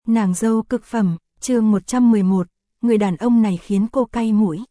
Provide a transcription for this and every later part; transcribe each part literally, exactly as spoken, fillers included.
Nàng dâu cực phẩm, chương một trăm mười một, người đàn ông này khiến cô cay mũi.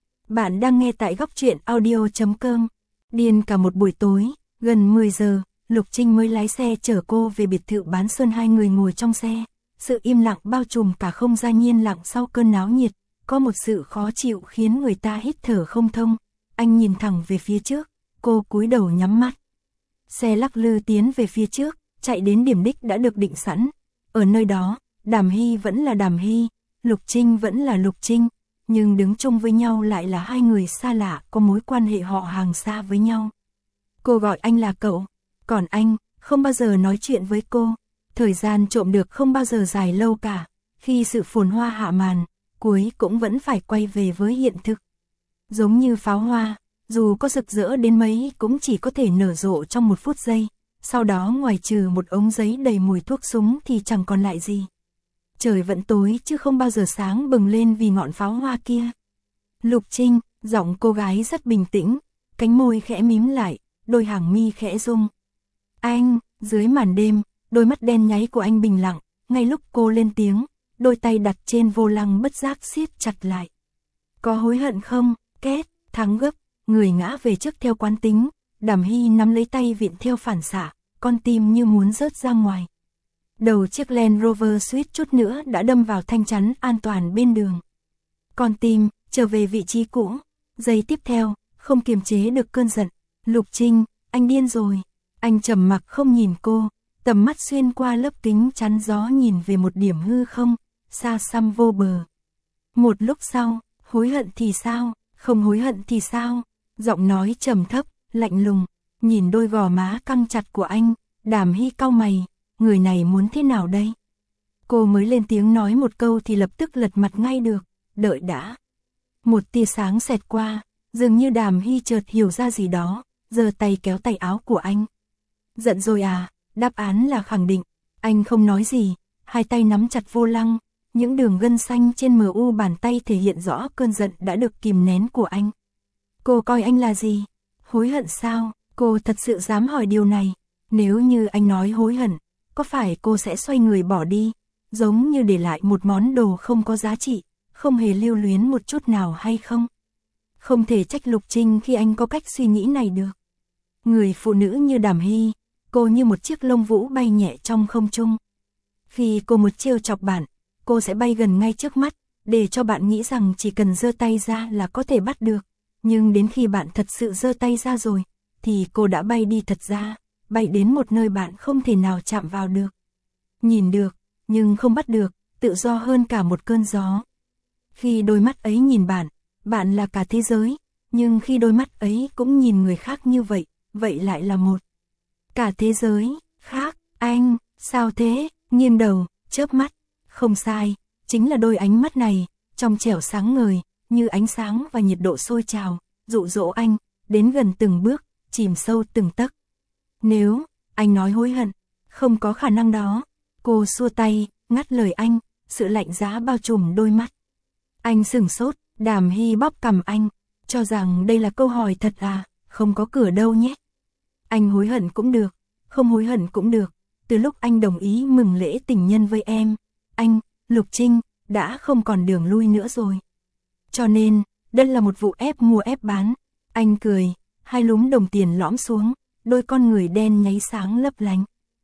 Bạn đang nghe tại góc truyện audio chấm com. Điên cả một buổi tối, gần mười giờ, Lục Trinh mới lái xe chở cô về biệt thự bán xuân. Hai người ngồi trong xe, sự im lặng bao trùm cả không gian. Nhiên lặng sau cơn náo nhiệt, có một sự khó chịu khiến người ta hít thở không thông. Anh nhìn thẳng về phía trước, cô cúi đầu nhắm mắt. Xe lắc lư tiến về phía trước, chạy đến điểm đích đã được định sẵn. Ở nơi đó, Đàm Hy vẫn là Đàm Hy, Lục Trinh vẫn là Lục Trinh, nhưng đứng chung với nhau lại là hai người xa lạ, có mối quan hệ họ hàng xa với nhau. Cô gọi anh là cậu, còn anh không bao giờ nói chuyện với cô. Thời gian trộm được không bao giờ dài lâu cả, khi sự phồn hoa hạ màn, cuối cũng vẫn phải quay về với hiện thực. Giống như pháo hoa, dù có rực rỡ đến mấy cũng chỉ có thể nở rộ trong một phút giây, sau đó ngoài trừ một ống giấy đầy mùi thuốc súng thì chẳng còn lại gì. Trời vẫn tối chứ không bao giờ sáng bừng lên vì ngọn pháo hoa kia. Lục Trinh, giọng cô gái rất bình tĩnh, cánh môi khẽ mím lại, đôi hàng mi khẽ rung. Anh, dưới màn đêm, đôi mắt đen nháy của anh bình lặng, ngay lúc cô lên tiếng, đôi tay đặt trên vô lăng bất giác siết chặt lại. Có hối hận không? Két, thắng gấp, người ngã về trước theo quán tính, Đàm Hy nắm lấy tay vịn theo phản xạ, con tim như muốn rớt ra ngoài. Đầu chiếc Land Rover suýt chút nữa đã đâm vào thanh chắn an toàn bên đường. Con tim, trở về vị trí cũ. Giây tiếp theo, không kiềm chế được cơn giận. Lục Trinh, anh điên rồi. Anh trầm mặc không nhìn cô, tầm mắt xuyên qua lớp kính chắn gió nhìn về một điểm hư không, xa xăm vô bờ. Một lúc sau, hối hận thì sao, không hối hận thì sao? Giọng nói trầm thấp, lạnh lùng, nhìn đôi gò má căng chặt của anh, Đàm Hy cau mày. Người này muốn thế nào đây? Cô mới lên tiếng nói một câu thì lập tức lật mặt ngay được, đợi đã. Một tia sáng xẹt qua, dường như Đàm Hy chợt hiểu ra gì đó, giơ tay kéo tay áo của anh. Giận rồi à? Đáp án là khẳng định. Anh không nói gì, hai tay nắm chặt vô lăng, những đường gân xanh trên mờ u bàn tay thể hiện rõ cơn giận đã được kìm nén của anh. Cô coi anh là gì? Hối hận sao? Cô thật sự dám hỏi điều này? Nếu như anh nói hối hận, có phải cô sẽ xoay người bỏ đi, giống như để lại một món đồ không có giá trị, không hề lưu luyến một chút nào hay không? Không thể trách Lục Trinh khi anh có cách suy nghĩ này được. Người phụ nữ như Đàm Hy, cô như một chiếc lông vũ bay nhẹ trong không trung. Khi cô một trêu chọc bạn, cô sẽ bay gần ngay trước mắt, để cho bạn nghĩ rằng chỉ cần giơ tay ra là có thể bắt được. Nhưng đến khi bạn thật sự giơ tay ra rồi, thì cô đã bay đi thật ra, bay đến một nơi bạn không thể nào chạm vào được. Nhìn được, nhưng không bắt được, tự do hơn cả một cơn gió. Khi đôi mắt ấy nhìn bạn, bạn là cả thế giới, nhưng khi đôi mắt ấy cũng nhìn người khác như vậy, vậy lại là một cả thế giới khác. Anh, sao thế? Nghiêng đầu, chớp mắt, không sai, chính là đôi ánh mắt này, trong trẻo sáng ngời, như ánh sáng và nhiệt độ sôi trào, dụ dỗ anh, đến gần từng bước, chìm sâu từng tấc. Nếu, anh nói hối hận, không có khả năng đó. Cô xua tay, ngắt lời anh, sự lạnh giá bao trùm đôi mắt. Anh sửng sốt, Đàm Hy bóp cằm anh, cho rằng đây là câu hỏi thật à, không có cửa đâu nhé. Anh hối hận cũng được, không hối hận cũng được, từ lúc anh đồng ý mừng lễ tình nhân với em, anh, Lục Trinh, đã không còn đường lui nữa rồi. Cho nên, đây là một vụ ép mua ép bán. Anh cười, hai lúm đồng tiền lõm xuống, đôi con người đen nháy sáng lấp lánh.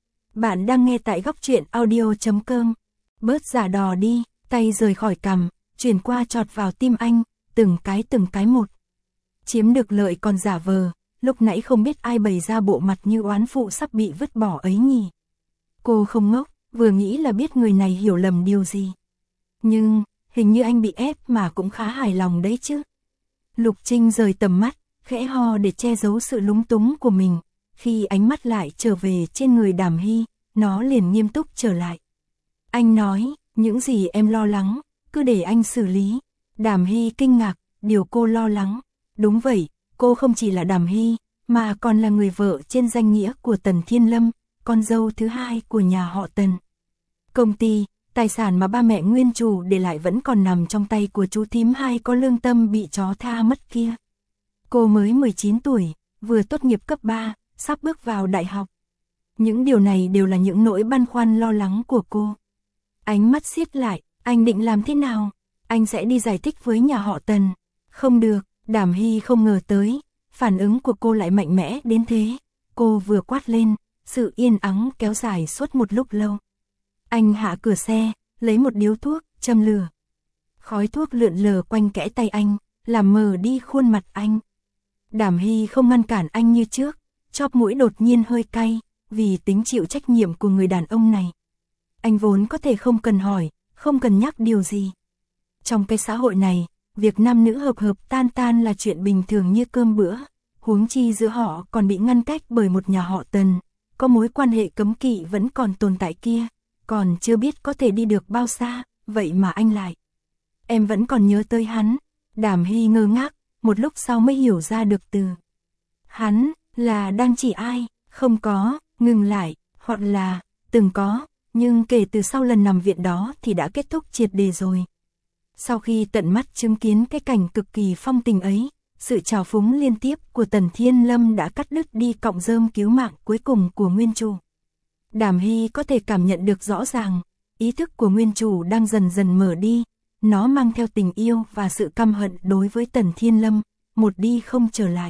Bạn đang nghe tại góc truyện audio chấm com. Bớt giả đò đi, tay rời khỏi cằm, chuyển qua chọt vào tim anh, từng cái từng cái một. Chiếm được lợi còn giả vờ, lúc nãy không biết ai bày ra bộ mặt như oán phụ sắp bị vứt bỏ ấy nhỉ. Cô không ngốc, vừa nghĩ là biết người này hiểu lầm điều gì. Nhưng, hình như anh bị ép mà cũng khá hài lòng đấy chứ. Lục Trinh rời tầm mắt, khẽ ho để che giấu sự lúng túng của mình. Khi ánh mắt lại trở về trên người Đàm Hy, nó liền nghiêm túc trở lại. Anh nói, những gì em lo lắng, cứ để anh xử lý. Đàm Hy kinh ngạc, điều cô lo lắng. Đúng vậy, cô không chỉ là Đàm Hy, mà còn là người vợ trên danh nghĩa của Tần Thiên Lâm, con dâu thứ hai của nhà họ Tần. Công ty, tài sản mà ba mẹ nguyên chủ để lại vẫn còn nằm trong tay của chú thím hai có lương tâm bị chó tha mất kia. Cô mới mười chín tuổi, vừa tốt nghiệp cấp ba, sắp bước vào đại học. Những điều này đều là những nỗi băn khoăn lo lắng của cô. Ánh mắt siết lại, anh định làm thế nào? Anh sẽ đi giải thích với nhà họ Tần. Không được, Đàm Hy không ngờ tới, phản ứng của cô lại mạnh mẽ đến thế. Cô vừa quát lên, sự yên ắng kéo dài suốt một lúc lâu. Anh hạ cửa xe, lấy một điếu thuốc, châm lửa. Khói thuốc lượn lờ quanh kẽ tay anh, làm mờ đi khuôn mặt anh. Đàm Hy không ngăn cản anh như trước, chóp mũi đột nhiên hơi cay, vì tính chịu trách nhiệm của người đàn ông này. Anh vốn có thể không cần hỏi, không cần nhắc điều gì. Trong cái xã hội này, việc nam nữ hợp hợp tan tan là chuyện bình thường như cơm bữa, huống chi giữa họ còn bị ngăn cách bởi một nhà họ Tần, có mối quan hệ cấm kỵ vẫn còn tồn tại kia, còn chưa biết có thể đi được bao xa, vậy mà anh lại. Em vẫn còn nhớ tới hắn. Đàm Hy ngơ ngác, một lúc sau mới hiểu ra được từ. Hắn, là đang chỉ ai, không có, ngừng lại, hoặc là, từng có, nhưng kể từ sau lần nằm viện đó thì đã kết thúc triệt đề rồi. Sau khi tận mắt chứng kiến cái cảnh cực kỳ phong tình ấy, sự trào phúng liên tiếp của Tần Thiên Lâm đã cắt đứt đi cọng rơm cứu mạng cuối cùng của nguyên chủ. Đàm Hy có thể cảm nhận được rõ ràng, ý thức của nguyên chủ đang dần dần mở đi, nó mang theo tình yêu và sự căm hận đối với Tần Thiên Lâm, một đi không trở lại.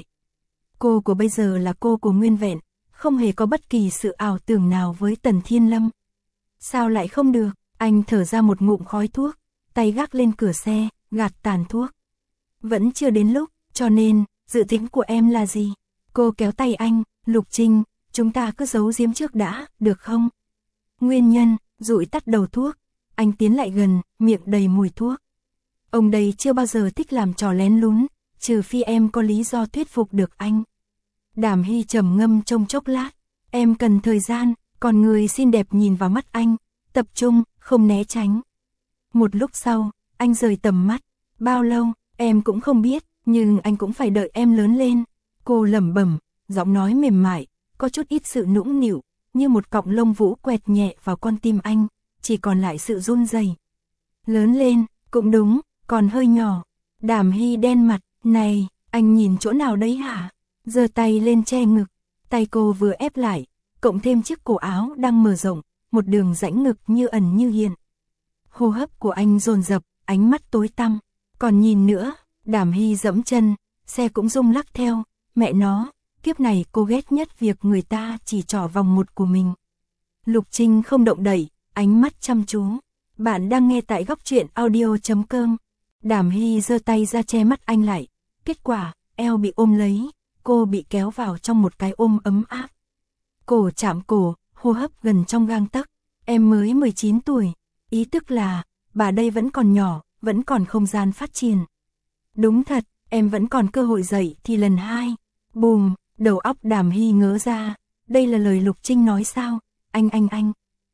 Cô của bây giờ là cô của nguyên vẹn, không hề có bất kỳ sự ảo tưởng nào với Tần Thiên Lâm. Sao lại không được? Anh thở ra một ngụm khói thuốc, tay gác lên cửa xe, gạt tàn thuốc. Vẫn chưa đến lúc, cho nên, dự tính của em là gì? Cô kéo tay anh, Lục Trinh, chúng ta cứ giấu giếm trước đã, được không? Nguyên nhân, dụi tắt đầu thuốc, anh tiến lại gần, miệng đầy mùi thuốc. Ông đây chưa bao giờ thích làm trò lén lún, trừ phi em có lý do thuyết phục được anh. Đàm Hy trầm ngâm trong chốc lát, em cần thời gian, còn người xinh đẹp nhìn vào mắt anh, tập trung, không né tránh. Một lúc sau, anh rời tầm mắt, bao lâu, em cũng không biết, nhưng anh cũng phải đợi em lớn lên. Cô lẩm bẩm, giọng nói mềm mại, có chút ít sự nũng nịu, như một cọng lông vũ quẹt nhẹ vào con tim anh, chỉ còn lại sự run rẩy. Lớn lên, cũng đúng, còn hơi nhỏ. Đàm Hy đen mặt, này, anh nhìn chỗ nào đấy hả? Giơ tay lên che ngực, tay cô vừa ép lại, cộng thêm chiếc cổ áo đang mở rộng, một đường rãnh ngực như ẩn như hiện. Hô hấp của anh dồn dập, ánh mắt tối tăm, còn nhìn nữa. Đàm Hy dẫm chân, xe cũng rung lắc theo, mẹ nó, kiếp này cô ghét nhất việc người ta chỉ trỏ vòng một của mình. Lục Trinh không động đậy, ánh mắt chăm chú. Bạn đang nghe tại góc truyện audio chấm com. Đàm Hy giơ tay ra che mắt anh lại, kết quả, eo bị ôm lấy, cô bị kéo vào trong một cái ôm ấm áp. Cổ chạm cổ, hô hấp gần trong gang tấc, em mới mười chín tuổi, ý tức là, bà đây vẫn còn nhỏ, vẫn còn không gian phát triển. Đúng thật, em vẫn còn cơ hội dậy thì lần hai. Bùm, đầu óc Đàm Hy ngớ ra, đây là lời Lục Trinh nói sao? Anh anh anh.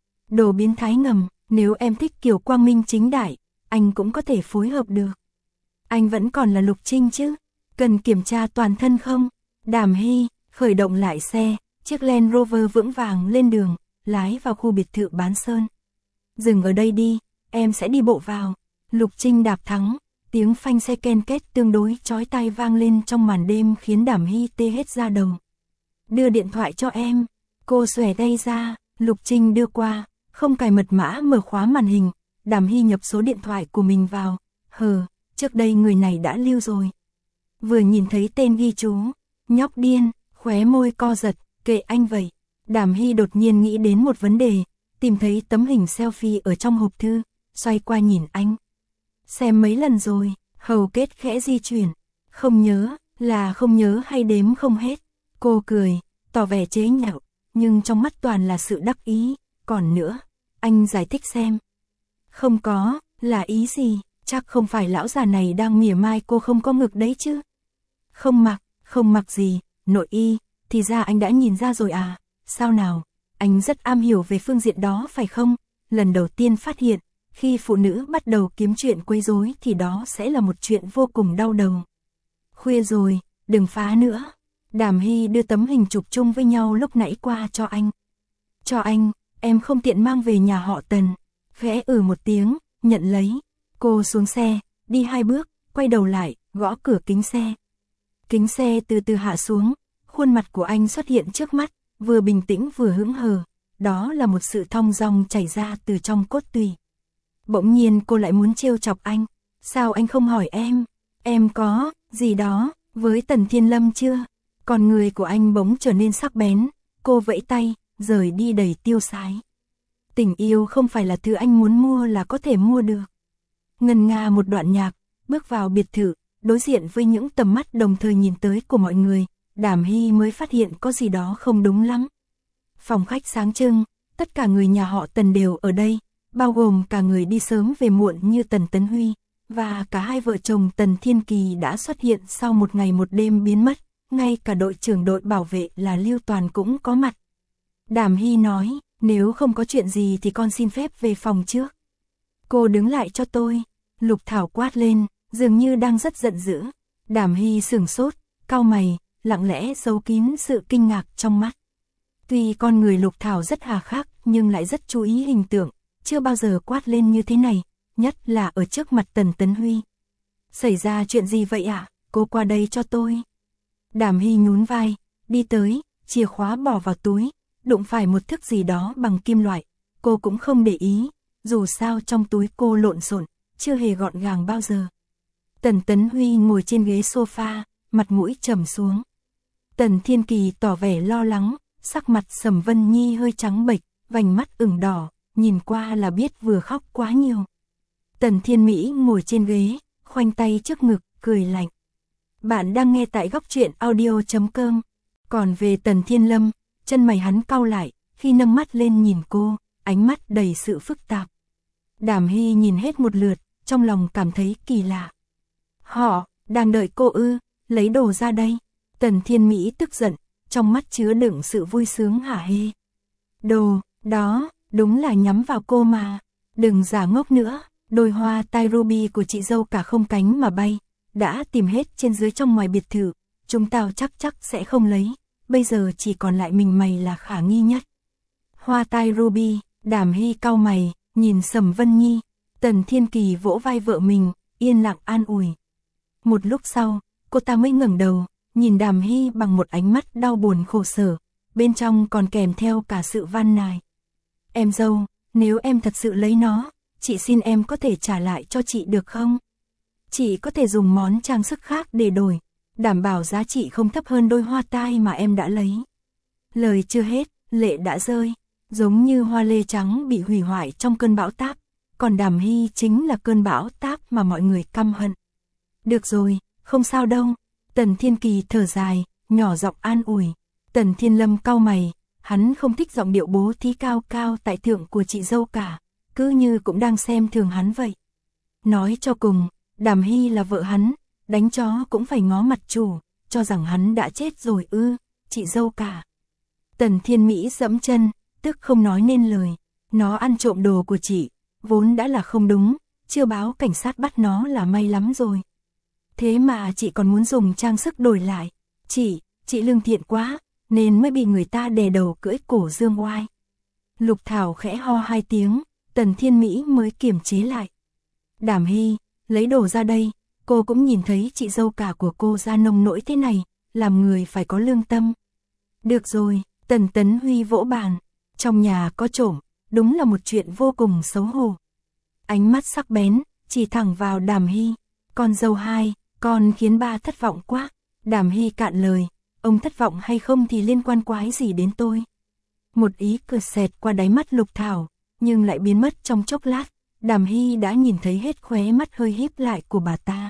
Đồ biến thái ngầm, nếu em thích kiểu quang minh chính đại, anh cũng có thể phối hợp được. Anh vẫn còn là Lục Trinh chứ? Cần kiểm tra toàn thân không? Đàm Hy khởi động lại xe, chiếc Land Rover vững vàng lên đường, lái vào khu biệt thự Bán Sơn. Dừng ở đây đi, em sẽ đi bộ vào. Lục Trinh đạp thắng, tiếng phanh xe ken két tương đối chói tai vang lên trong màn đêm khiến Đàm Hy tê hết da đầu. Đưa điện thoại cho em. Cô xòe tay ra, Lục Trinh đưa qua, không cài mật mã mở khóa màn hình. Đàm Hy nhập số điện thoại của mình vào. Hờ, trước đây người này đã lưu rồi. Vừa nhìn thấy tên ghi chú, nhóc điên, khóe môi co giật, kệ anh vậy. Đàm Hy đột nhiên nghĩ đến một vấn đề, tìm thấy tấm hình selfie ở trong hộp thư, xoay qua nhìn anh. Xem mấy lần rồi, hầu kết khẽ di chuyển. Không nhớ, là không nhớ hay đếm không hết. Cô cười, tỏ vẻ chế nhạo, nhưng trong mắt toàn là sự đắc ý. Còn nữa, anh giải thích xem. Không có, là ý gì? Chắc không phải lão già này đang mỉa mai cô không có ngực đấy chứ? Không mặc, không mặc gì, nội y, thì ra anh đã nhìn ra rồi à? Sao nào? Anh rất am hiểu về phương diện đó phải không? Lần đầu tiên phát hiện, khi phụ nữ bắt đầu kiếm chuyện quấy rối thì đó sẽ là một chuyện vô cùng đau đầu. Khuya rồi, đừng phá nữa. Đàm Hy đưa tấm hình chụp chung với nhau lúc nãy qua cho anh. Cho anh, em không tiện mang về nhà họ Tần. Khẽ ừ một tiếng, nhận lấy. Cô xuống xe, đi hai bước, quay đầu lại, gõ cửa kính xe. Kính xe từ từ hạ xuống, khuôn mặt của anh xuất hiện trước mắt, vừa bình tĩnh vừa hững hờ. Đó là một sự thong dong chảy ra từ trong cốt tủy. Bỗng nhiên cô lại muốn trêu chọc anh. Sao anh không hỏi em? Em có, gì đó, với Tần Thiên Lâm chưa? Còn người của anh bỗng trở nên sắc bén. Cô vẫy tay, rời đi đầy tiêu sái. Tình yêu không phải là thứ anh muốn mua là có thể mua được. Ngân nga một đoạn nhạc, bước vào biệt thự, đối diện với những tầm mắt đồng thời nhìn tới của mọi người, Đàm Hy mới phát hiện có gì đó không đúng lắm. Phòng khách sáng trưng, tất cả người nhà họ Tần đều ở đây, bao gồm cả người đi sớm về muộn như Tần Tấn Huy, và cả hai vợ chồng Tần Thiên Kỳ đã xuất hiện sau một ngày một đêm biến mất, ngay cả đội trưởng đội bảo vệ là Lưu Toàn cũng có mặt. Đàm Hy nói, nếu không có chuyện gì thì con xin phép về phòng trước. Cô đứng lại cho tôi, Lục Thảo quát lên, dường như đang rất giận dữ. Đàm Hy sửng sốt, cau mày, lặng lẽ giấu kín sự kinh ngạc trong mắt. Tuy con người Lục Thảo rất hà khắc nhưng lại rất chú ý hình tượng, chưa bao giờ quát lên như thế này, nhất là ở trước mặt Tần Tấn Huy. Xảy ra chuyện gì vậy ạ? À? Cô qua đây cho tôi. Đàm Hy nhún vai, đi tới, chìa khóa bỏ vào túi, đụng phải một thức gì đó bằng kim loại. Cô cũng không để ý, dù sao trong túi cô lộn xộn, chưa hề gọn gàng bao giờ. Tần Tấn Huy ngồi trên ghế sofa, mặt mũi trầm xuống. Tần Thiên Kỳ tỏ vẻ lo lắng, sắc mặt Sầm Vân Nhi hơi trắng bệch, vành mắt ửng đỏ, nhìn qua là biết vừa khóc quá nhiều. Tần Thiên Mỹ ngồi trên ghế, khoanh tay trước ngực, cười lạnh. Bạn đang nghe tại góc truyện audio chấm com. Còn về Tần Thiên Lâm, chân mày hắn cau lại, khi nâng mắt lên nhìn cô, ánh mắt đầy sự phức tạp. Đàm Hy nhìn hết một lượt, trong lòng cảm thấy kỳ lạ. Họ, đang đợi cô ư, lấy đồ ra đây. Tần Thiên Mỹ tức giận, trong mắt chứa đựng sự vui sướng hả hê. Đồ, đó, đúng là nhắm vào cô mà. Đừng giả ngốc nữa, đôi hoa tai ruby của chị dâu cả không cánh mà bay. Đã tìm hết trên dưới trong ngoài biệt thự, chúng tao chắc chắc sẽ không lấy. Bây giờ chỉ còn lại mình mày là khả nghi nhất. Hoa tai ruby, Đàm Hy cau mày, nhìn Sầm Vân Nhi. Tần Thiên Kỳ vỗ vai vợ mình, yên lặng an ủi. Một lúc sau, cô ta mới ngẩng đầu, nhìn Đàm Hy bằng một ánh mắt đau buồn khổ sở, bên trong còn kèm theo cả sự van nài. Em dâu, nếu em thật sự lấy nó, chị xin em có thể trả lại cho chị được không? Chị có thể dùng món trang sức khác để đổi, đảm bảo giá trị không thấp hơn đôi hoa tai mà em đã lấy. Lời chưa hết, lệ đã rơi, giống như hoa lê trắng bị hủy hoại trong cơn bão táp, còn Đàm Hy chính là cơn bão táp mà mọi người căm hận. Được rồi, không sao đâu. Tần Thiên Kỳ thở dài, nhỏ giọng an ủi. Tần Thiên Lâm cau mày, hắn không thích giọng điệu bố thí cao cao tại thượng của chị dâu cả, cứ như cũng đang xem thường hắn vậy. Nói cho cùng, Đàm Hy là vợ hắn, đánh chó cũng phải ngó mặt chủ, cho rằng hắn đã chết rồi ư, chị dâu cả. Tần Thiên Mỹ giẫm chân, tức không nói nên lời. Nó ăn trộm đồ của chị, vốn đã là không đúng, chưa báo cảnh sát bắt nó là may lắm rồi. Thế mà chị còn muốn dùng trang sức đổi lại. Chị, chị lương thiện quá, nên mới bị người ta đè đầu cưỡi cổ dương oai. Lục Thảo khẽ ho hai tiếng, Tần Thiên Mỹ mới kiềm chế lại. Đàm Hy, lấy đồ ra đây, cô cũng nhìn thấy chị dâu cả của cô ra nông nỗi thế này, làm người phải có lương tâm. Được rồi, Tần Tấn Huy vỗ bàn, trong nhà có trộm, đúng là một chuyện vô cùng xấu hổ. Ánh mắt sắc bén, chỉ thẳng vào Đàm Hy. Con dâu hai, con khiến ba thất vọng quá. Đàm Hy cạn lời, ông thất vọng hay không thì liên quan quái gì đến tôi. Một ý cười xẹt qua đáy mắt Lục Thảo, nhưng lại biến mất trong chốc lát. Đàm Hy đã nhìn thấy hết khóe mắt hơi híp lại của bà ta.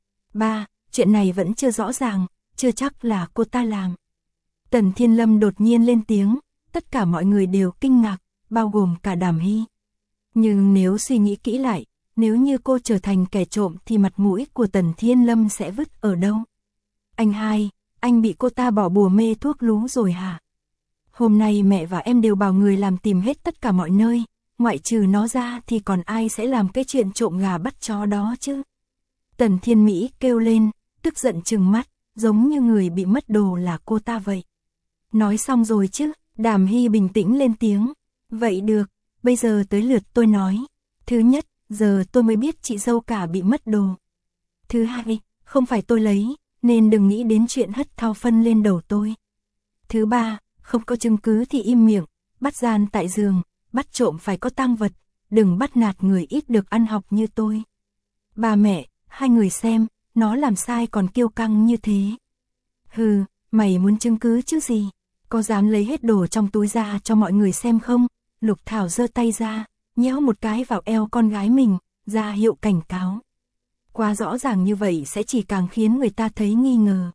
Ba, chuyện này vẫn chưa rõ ràng, chưa chắc là cô ta làm. Tần Thiên Lâm đột nhiên lên tiếng, tất cả mọi người đều kinh ngạc, bao gồm cả Đàm Hy. Nhưng nếu suy nghĩ kỹ lại, nếu như cô trở thành kẻ trộm thì mặt mũi của Tần Thiên Lâm sẽ vứt ở đâu? Anh hai, anh bị cô ta bỏ bùa mê thuốc lú rồi hả? Hôm nay mẹ và em đều bảo người làm tìm hết tất cả mọi nơi, ngoại trừ nó ra thì còn ai sẽ làm cái chuyện trộm gà bắt chó đó chứ? Tần Thiên Mỹ kêu lên, tức giận trừng mắt, giống như người bị mất đồ là cô ta vậy. Nói xong rồi chứ, Đàm Hy bình tĩnh lên tiếng. Vậy được, bây giờ tới lượt tôi nói. Thứ nhất, giờ tôi mới biết chị dâu cả bị mất đồ. Thứ hai, không phải tôi lấy, nên đừng nghĩ đến chuyện hất thao phân lên đầu tôi. Thứ ba, không có chứng cứ thì im miệng, bắt gian tại giường, bắt trộm phải có tang vật, đừng bắt nạt người ít được ăn học như tôi. Ba mẹ, hai người xem, nó làm sai còn kiêu căng như thế. Hừ, mày muốn chứng cứ chứ gì? Có dám lấy hết đồ trong túi ra cho mọi người xem không? Lục Thảo giơ tay ra, nhéo một cái vào eo con gái mình, ra hiệu cảnh cáo. Quá rõ ràng như vậy sẽ chỉ càng khiến người ta thấy nghi ngờ.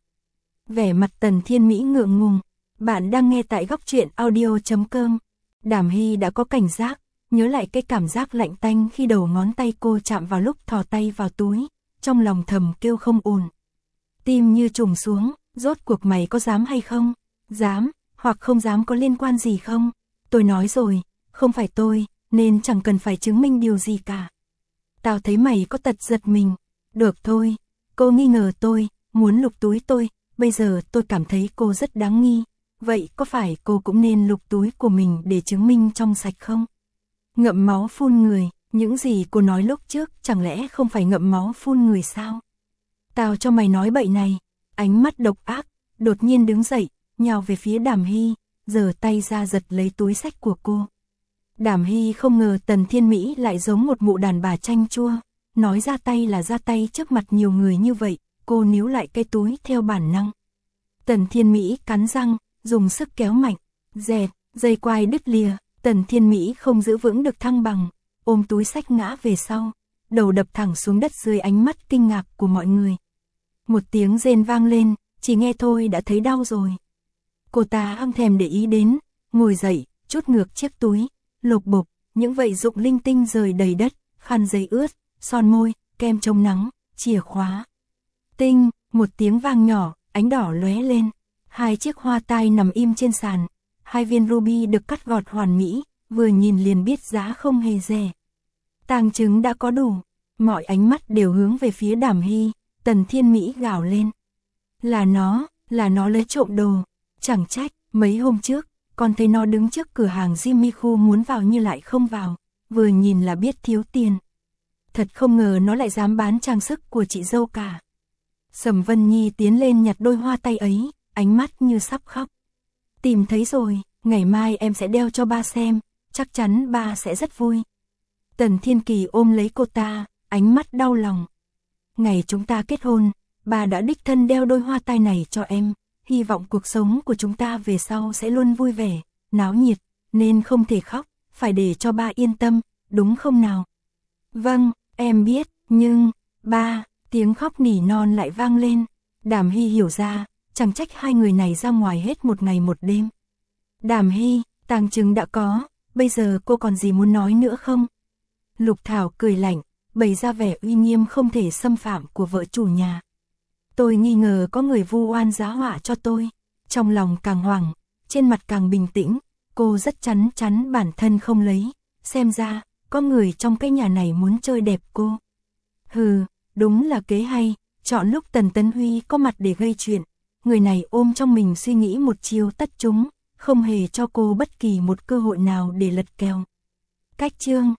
Vẻ mặt Tần Thiên Mỹ ngượng ngùng. Bạn đang nghe tại góc truyện audio chấm com. Đàm Hy đã có cảnh giác, nhớ lại cái cảm giác lạnh tanh khi đầu ngón tay cô chạm vào lúc thò tay vào túi, trong lòng thầm kêu không ổn. Tim như trùng xuống, rốt cuộc mày có dám hay không? Dám, hoặc không dám có liên quan gì không? Tôi nói rồi, không phải tôi, nên chẳng cần phải chứng minh điều gì cả. Tao thấy mày có tật giật mình. Được thôi, cô nghi ngờ tôi, muốn lục túi tôi, bây giờ tôi cảm thấy cô rất đáng nghi. Vậy có phải cô cũng nên lục túi của mình để chứng minh trong sạch không? Ngậm máu phun người, những gì cô nói lúc trước chẳng lẽ không phải ngậm máu phun người sao? Tao cho mày nói bậy này, ánh mắt độc ác, đột nhiên đứng dậy, nhào về phía Đàm Hy, giơ tay ra giật lấy túi xách của cô. Đàm Hy không ngờ Tần Thiên Mỹ lại giống một mụ đàn bà chanh chua, nói ra tay là ra tay trước mặt nhiều người như vậy, cô níu lại cái túi theo bản năng. Tần Thiên Mỹ cắn răng, dùng sức kéo mạnh, dẹt, dây quai đứt lìa, Tần Thiên Mỹ không giữ vững được thăng bằng, ôm túi xách ngã về sau, đầu đập thẳng xuống đất dưới ánh mắt kinh ngạc của mọi người. Một tiếng rên vang lên, chỉ nghe thôi đã thấy đau rồi. Cô ta không thèm để ý đến, ngồi dậy, trút ngược chiếc túi, lục bục, những vậy dụng linh tinh rời đầy đất, khăn giấy ướt, son môi, kem chống nắng, chìa khóa. Tinh, một tiếng vang nhỏ, ánh đỏ lóe lên, hai chiếc hoa tai nằm im trên sàn, hai viên ruby được cắt gọt hoàn mỹ, vừa nhìn liền biết giá không hề rẻ. Tang chứng đã có đủ, mọi ánh mắt đều hướng về phía Đàm Hy, Tần Thiên Mỹ gào lên. Là nó, là nó lấy trộm đồ, chẳng trách, mấy hôm trước, con thấy nó đứng trước cửa hàng Jimmy Choo muốn vào như lại không vào, vừa nhìn là biết thiếu tiền. Thật không ngờ nó lại dám bán trang sức của chị dâu cả. Sầm Vân Nhi tiến lên nhặt đôi hoa tay ấy, ánh mắt như sắp khóc. Tìm thấy rồi, ngày mai em sẽ đeo cho ba xem, chắc chắn ba sẽ rất vui. Tần Thiên Kỳ ôm lấy cô ta, ánh mắt đau lòng. Ngày chúng ta kết hôn, ba đã đích thân đeo đôi hoa tai này cho em, hy vọng cuộc sống của chúng ta về sau sẽ luôn vui vẻ, náo nhiệt, nên không thể khóc, phải để cho ba yên tâm, đúng không nào? Vâng, em biết, nhưng, ba, tiếng khóc nỉ non lại vang lên. Đàm Hy hiểu ra, chẳng trách hai người này ra ngoài hết một ngày một đêm. Đàm Hy, tang chứng đã có, bây giờ cô còn gì muốn nói nữa không? Lục Thảo cười lạnh, bày ra vẻ uy nghiêm không thể xâm phạm của vợ chủ nhà. Tôi nghi ngờ có người vu oan giá họa cho tôi. Trong lòng càng hoảng, trên mặt càng bình tĩnh, cô rất chắn chắn bản thân không lấy. Xem ra, có người trong cái nhà này muốn chơi đẹp cô. Hừ, đúng là kế hay, chọn lúc Tần Tấn Huy có mặt để gây chuyện. Người này ôm trong mình suy nghĩ một chiều tất chúng, không hề cho cô bất kỳ một cơ hội nào để lật kèo. Cách chương